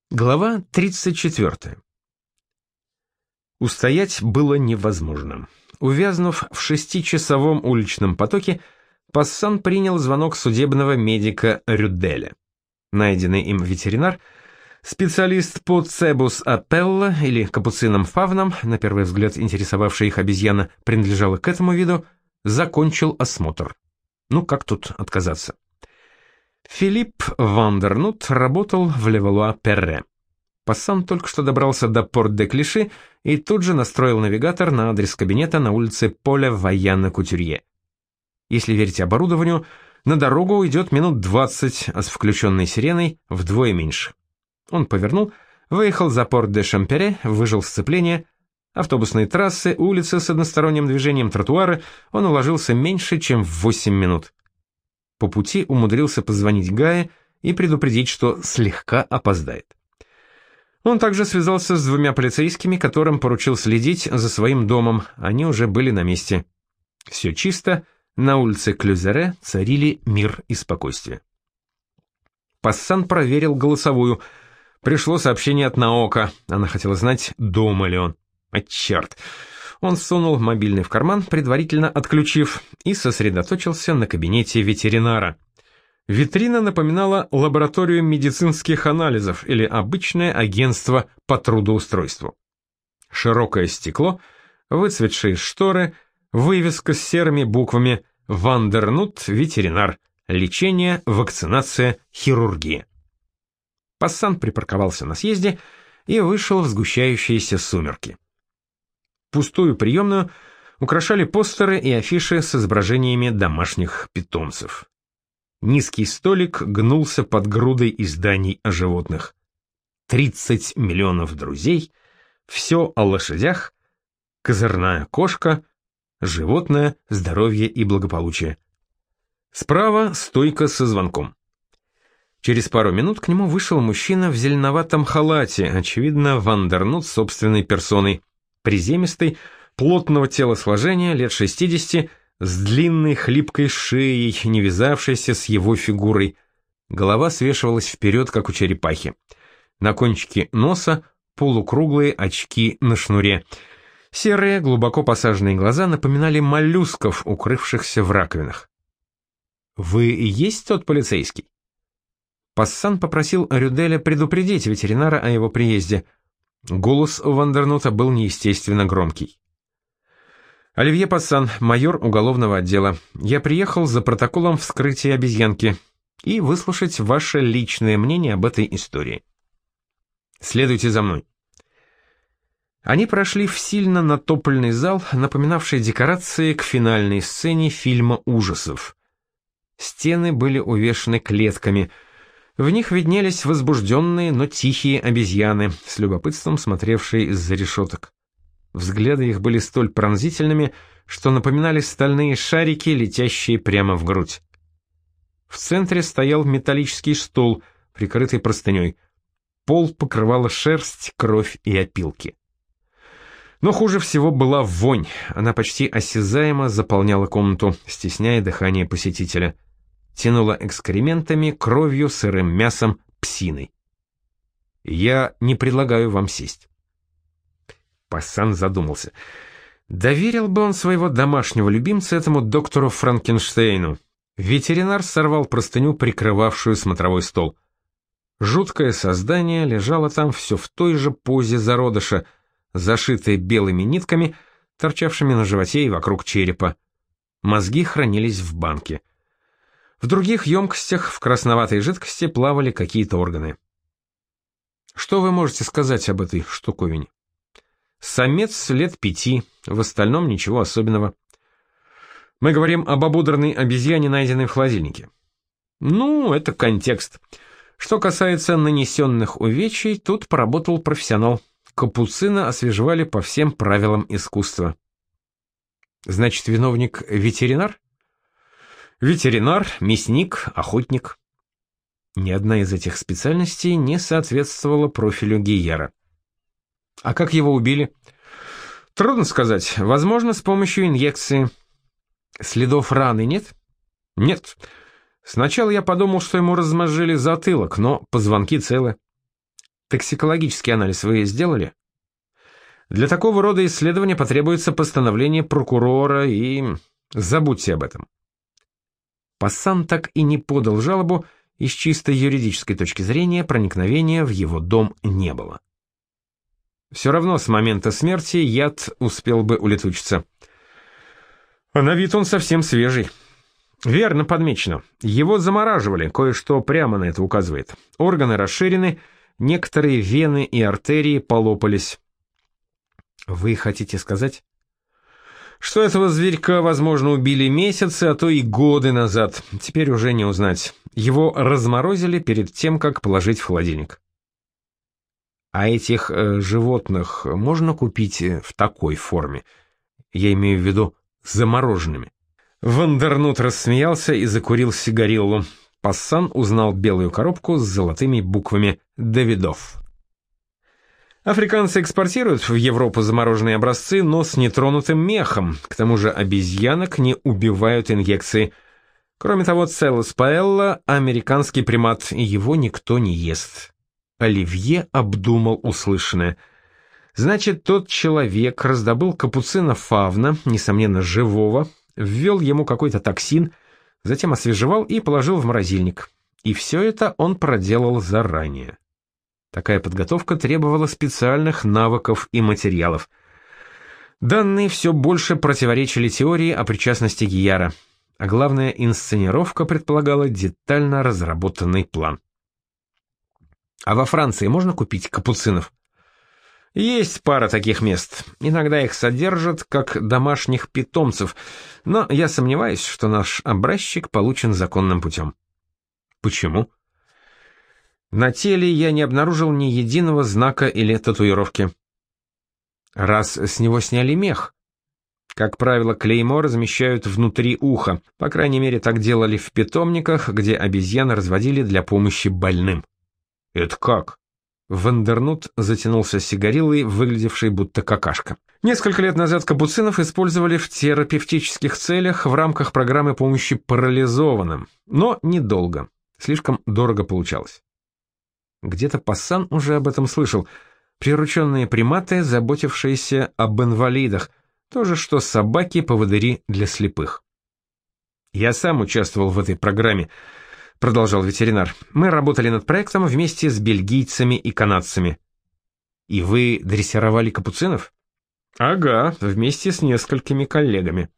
Глава 34. Устоять было невозможно. Увязнув в 6-часовом уличном потоке, Пассан принял звонок судебного медика Рюделя. Найденный им ветеринар, специалист по цебус апелла или капуцином фавнам, на первый взгляд интересовавшая их обезьяна принадлежала к этому виду, закончил осмотр. Ну как тут отказаться? Филипп Вандернут работал в Левалуа-Перре. Пассан только что добрался до Порт-де-Клиши и тут же настроил навигатор на адрес кабинета на улице Поля Ваянна-Кутюрье. Если верить оборудованию, на дорогу уйдет минут 20, а с включенной сиреной вдвое меньше. Он повернул, выехал за Порт-де-Шампере, выжил сцепление. Автобусные трассы, улицы с односторонним движением, тротуары он уложился меньше, чем в 8 минут. По пути умудрился позвонить Гае и предупредить, что слегка опоздает. Он также связался с 2 полицейскими, которым поручил следить за своим домом, они уже были на месте. Все чисто, на улице Клюзере царили мир и спокойствие. Пассан проверил голосовую. Пришло сообщение от Наока, она хотела знать, дома ли он. А черт! Он сунул мобильный в карман, предварительно отключив, и сосредоточился на кабинете ветеринара. Витрина напоминала лабораторию медицинских анализов или обычное агентство по трудоустройству. Широкое стекло, выцветшие шторы, вывеска с серыми буквами «Вандернут, ветеринар. Лечение, вакцинация, хирургия». Пассан припарковался на съезде и вышел в сгущающиеся сумерки. Пустую приемную украшали постеры и афиши с изображениями домашних питомцев. Низкий столик гнулся под грудой изданий о животных. 30 миллионов друзей, все о лошадях, козырная кошка, животное, здоровье и благополучие. Справа стойка со звонком. Через пару минут к нему вышел мужчина в зеленоватом халате, очевидно, Вандернут собственной персоной. Приземистый, плотного телосложения, лет 60, с длинной хлипкой шеей, не вязавшейся с его фигурой. Голова свешивалась вперед, как у черепахи. На кончике носа полукруглые очки на шнуре. Серые, глубоко посаженные глаза напоминали моллюсков, укрывшихся в раковинах. «Вы и есть тот полицейский?» Пассан попросил Рюделя предупредить ветеринара о его приезде. Голос у Вандернута был неестественно громкий. «Оливье Пассан, майор уголовного отдела. Я приехал за протоколом вскрытия обезьянки и выслушать ваше личное мнение об этой истории. Следуйте за мной». Они прошли в сильно натопленный зал, напоминавший декорации к финальной сцене фильма ужасов. Стены были увешаны клетками. В них виднелись возбужденные, но тихие обезьяны, с любопытством смотревшие из-за решеток. Взгляды их были столь пронзительными, что напоминали стальные шарики, летящие прямо в грудь. В центре стоял металлический стол, прикрытый простыней. Пол покрывала шерсть, кровь и опилки. Но хуже всего была вонь, она почти осязаемо заполняла комнату, стесняя дыхание посетителя. Тянуло экскрементами, кровью, сырым мясом, псиной. «Я не предлагаю вам сесть». Пассан задумался. Доверил бы он своего домашнего любимца этому доктору Франкенштейну. Ветеринар сорвал простыню, прикрывавшую смотровой стол. Жуткое создание лежало там все в той же позе зародыша, зашитое белыми нитками, торчавшими на животе и вокруг черепа. Мозги хранились в банке. В других емкостях в красноватой жидкости плавали какие-то органы. Что вы можете сказать об этой штуковине? Самец лет 5, в остальном ничего особенного. Мы говорим об ободранной обезьяне, найденной в холодильнике. Ну, это контекст. Что касается нанесенных увечий, тут поработал профессионал. Капуцина освежевали по всем правилам искусства. Значит, виновник ветеринар? Ветеринар, мясник, охотник. Ни одна из этих специальностей не соответствовала профилю Гийера. А как его убили? Трудно сказать. Возможно, с помощью инъекции. Следов раны нет? Нет. Сначала я подумал, что ему размозжили затылок, но позвонки целы. Токсикологический анализ вы сделали? Для такого рода исследования потребуется постановление прокурора, и забудьте об этом. Пассан так и не подал жалобу, и с чисто юридической точки зрения проникновения в его дом не было. Все равно с момента смерти яд успел бы улетучиться. А на вид он совсем свежий. Верно подмечено. Его замораживали, кое-что прямо на это указывает. Органы расширены, некоторые вены и артерии полопались. Вы хотите сказать, что этого зверька, возможно, убили месяцы, а то и годы назад? Теперь уже не узнать. Его разморозили перед тем, как положить в холодильник. А этих животных можно купить в такой форме? Я имею в виду замороженными. Вандернут рассмеялся и закурил сигариллу. Пассан узнал белую коробку с золотыми буквами «Давидов». Африканцы экспортируют в Европу замороженные образцы, но с нетронутым мехом. К тому же обезьянок не убивают инъекции. Кроме того, целос паэлла – американский примат, и его никто не ест. Оливье обдумал услышанное. Значит, тот человек раздобыл капуцина фавна, несомненно, живого, ввел ему какой-то токсин, затем освежевал и положил в морозильник. И все это он проделал заранее. Такая подготовка требовала специальных навыков и материалов. Данные все больше противоречили теории о причастности Гияра, а главное, инсценировка предполагала детально разработанный план. А во Франции можно купить капуцинов? Есть пара таких мест. Иногда их содержат как домашних питомцев, но я сомневаюсь, что наш образчик получен законным путем. Почему? На теле я не обнаружил ни единого знака или татуировки. Раз с него сняли мех. Как правило, клеймо размещают внутри уха. По крайней мере, так делали в питомниках, где обезьян разводили для помощи больным. Это как? Вандернут затянулся сигариллой, выглядевшей будто какашка. Несколько лет назад капуцинов использовали в терапевтических целях в рамках программы помощи парализованным, но недолго. Слишком дорого получалось. Где-то Пассан уже об этом слышал. Прирученные приматы, заботившиеся об инвалидах. То же, что собаки-поводыри для слепых. «Я сам участвовал в этой программе», — продолжал ветеринар. «Мы работали над проектом вместе с бельгийцами и канадцами». «И вы дрессировали капуцинов?» «Ага, вместе с несколькими коллегами».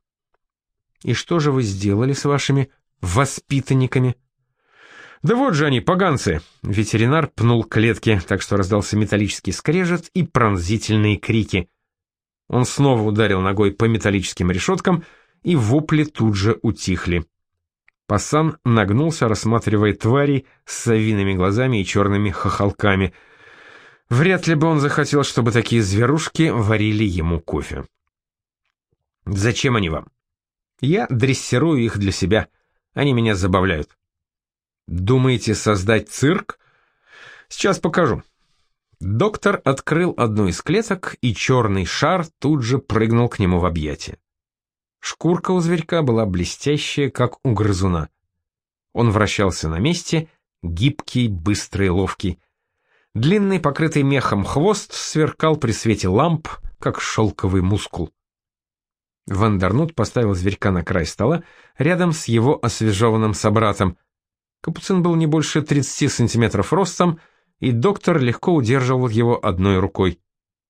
«И что же вы сделали с вашими воспитанниками?» «Да вот же они, поганцы!» Ветеринар пнул клетки, так что раздался металлический скрежет и пронзительные крики. Он снова ударил ногой по металлическим решеткам, и вопли тут же утихли. Пассан нагнулся, рассматривая тварей с совиными глазами и черными хохолками. Вряд ли бы он захотел, чтобы такие зверушки варили ему кофе. «Зачем они вам?» «Я дрессирую их для себя. Они меня забавляют». «Думаете создать цирк?» «Сейчас покажу». Доктор открыл одну из клеток, и черный шар тут же прыгнул к нему в объятия. Шкурка у зверька была блестящая, как у грызуна. Он вращался на месте, гибкий, быстрый, ловкий. Длинный, покрытый мехом хвост сверкал при свете ламп, как шелковый мускул. Вандернут поставил зверька на край стола, рядом с его освежеванным собратом. Капуцин был не больше 30 сантиметров ростом, и доктор легко удерживал его одной рукой.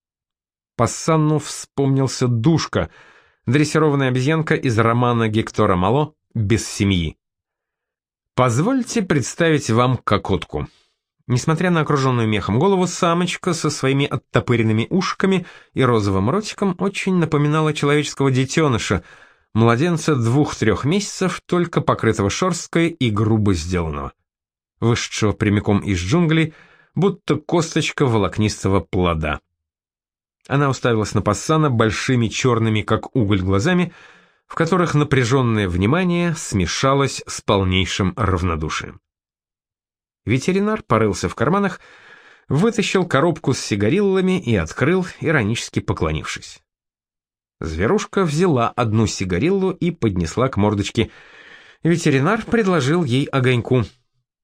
Пассану вспомнился Душка, дрессированная обезьянка из романа Гектора Мало «Без семьи». Позвольте представить вам кокотку. Несмотря на окруженную мехом голову, самочка со своими оттопыренными ушками и розовым ротиком очень напоминала человеческого детеныша, младенца 2-3 месяцев, только покрытого шерсткой и грубо сделанного, вышедшего прямиком из джунглей, будто косточка волокнистого плода. Она уставилась на Пассана большими черными, как уголь, глазами, в которых напряженное внимание смешалось с полнейшим равнодушием. Ветеринар порылся в карманах, вытащил коробку с сигариллами и открыл, иронически поклонившись. Зверушка взяла одну сигариллу и поднесла к мордочке. Ветеринар предложил ей огоньку.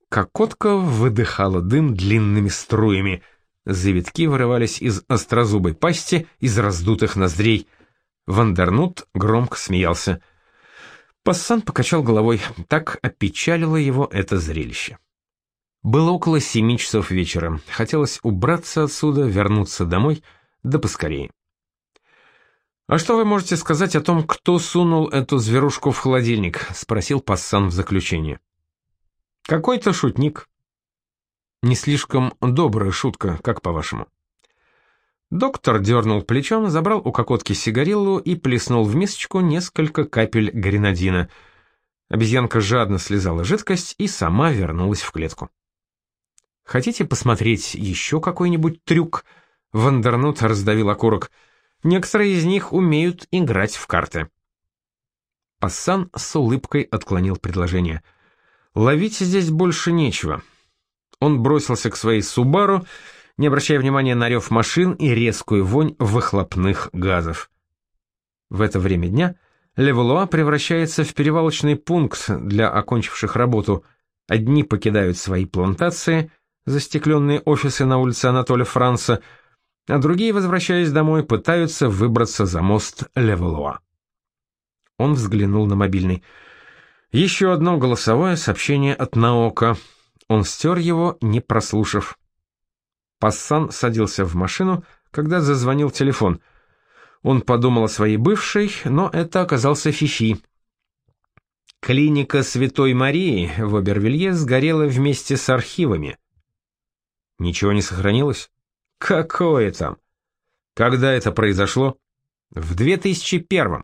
Кокотка выдыхала дым длинными струями. Завитки вырывались из острозубой пасти, из раздутых ноздрей. Вандернут громко смеялся. Пассан покачал головой. Так опечалило его это зрелище. Было около 7 часов вечера. Хотелось убраться отсюда, вернуться домой, да поскорее. «А что вы можете сказать о том, кто сунул эту зверушку в холодильник?» — спросил Пассан в заключение. «Какой-то шутник». «Не слишком добрая шутка, как по-вашему?» Доктор дернул плечом, забрал у Кокотки сигариллу и плеснул в мисочку несколько капель гренадина. Обезьянка жадно слезала жидкость и сама вернулась в клетку. «Хотите посмотреть еще какой-нибудь трюк?» Вандернут раздавил окурок. «Некоторые из них умеют играть в карты». Пассан с улыбкой отклонил предложение. «Ловить здесь больше нечего». Он бросился к своей «Субару», не обращая внимания на рев машин и резкую вонь выхлопных газов. В это время дня Левалуа превращается в перевалочный пункт для окончивших работу. Одни покидают свои плантации, застекленные офисы на улице Анатоля Франца, а другие, возвращаясь домой, пытаются выбраться за мост Левалуа. Он взглянул на мобильный. Еще одно голосовое сообщение от Наока. Он стер его, не прослушав. Пассан садился в машину, когда зазвонил телефон. Он подумал о своей бывшей, но это оказался Фифи. Клиника Святой Марии в Обервилье сгорела вместе с архивами. Ничего не сохранилось? Какое там? Когда это произошло? В 2001-м.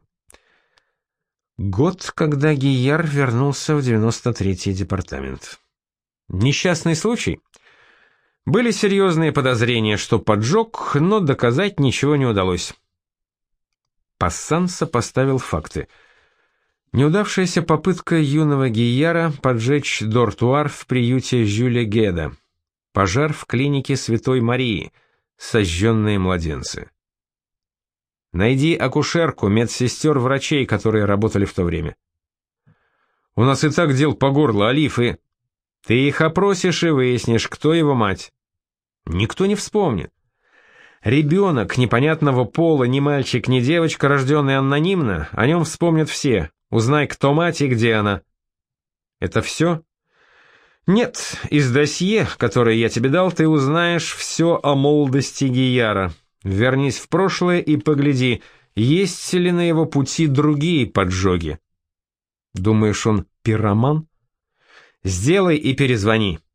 Год, когда Гийяр вернулся в 93-й департамент. Несчастный случай? Были серьезные подозрения, что поджог, но доказать ничего не удалось. Пассан сопоставил факты. Неудавшаяся попытка юного Гийяра поджечь дортуар в приюте Жюля Геда. Пожар в клинике Святой Марии. Сожженные младенцы. Найди акушерку, медсестер, врачей, которые работали в то время. У нас и так дел по горло, Алиф, и... Ты их опросишь и выяснишь, кто его мать. Никто не вспомнит. Ребенок непонятного пола, ни мальчик, ни девочка, рожденный анонимно, о нем вспомнят все. Узнай, кто мать и где она. Это все? Нет, из досье, которое я тебе дал, ты узнаешь все о молодости Гийяра. Вернись в прошлое и погляди, есть ли на его пути другие поджоги. Думаешь, он пироман? Сделай и перезвони.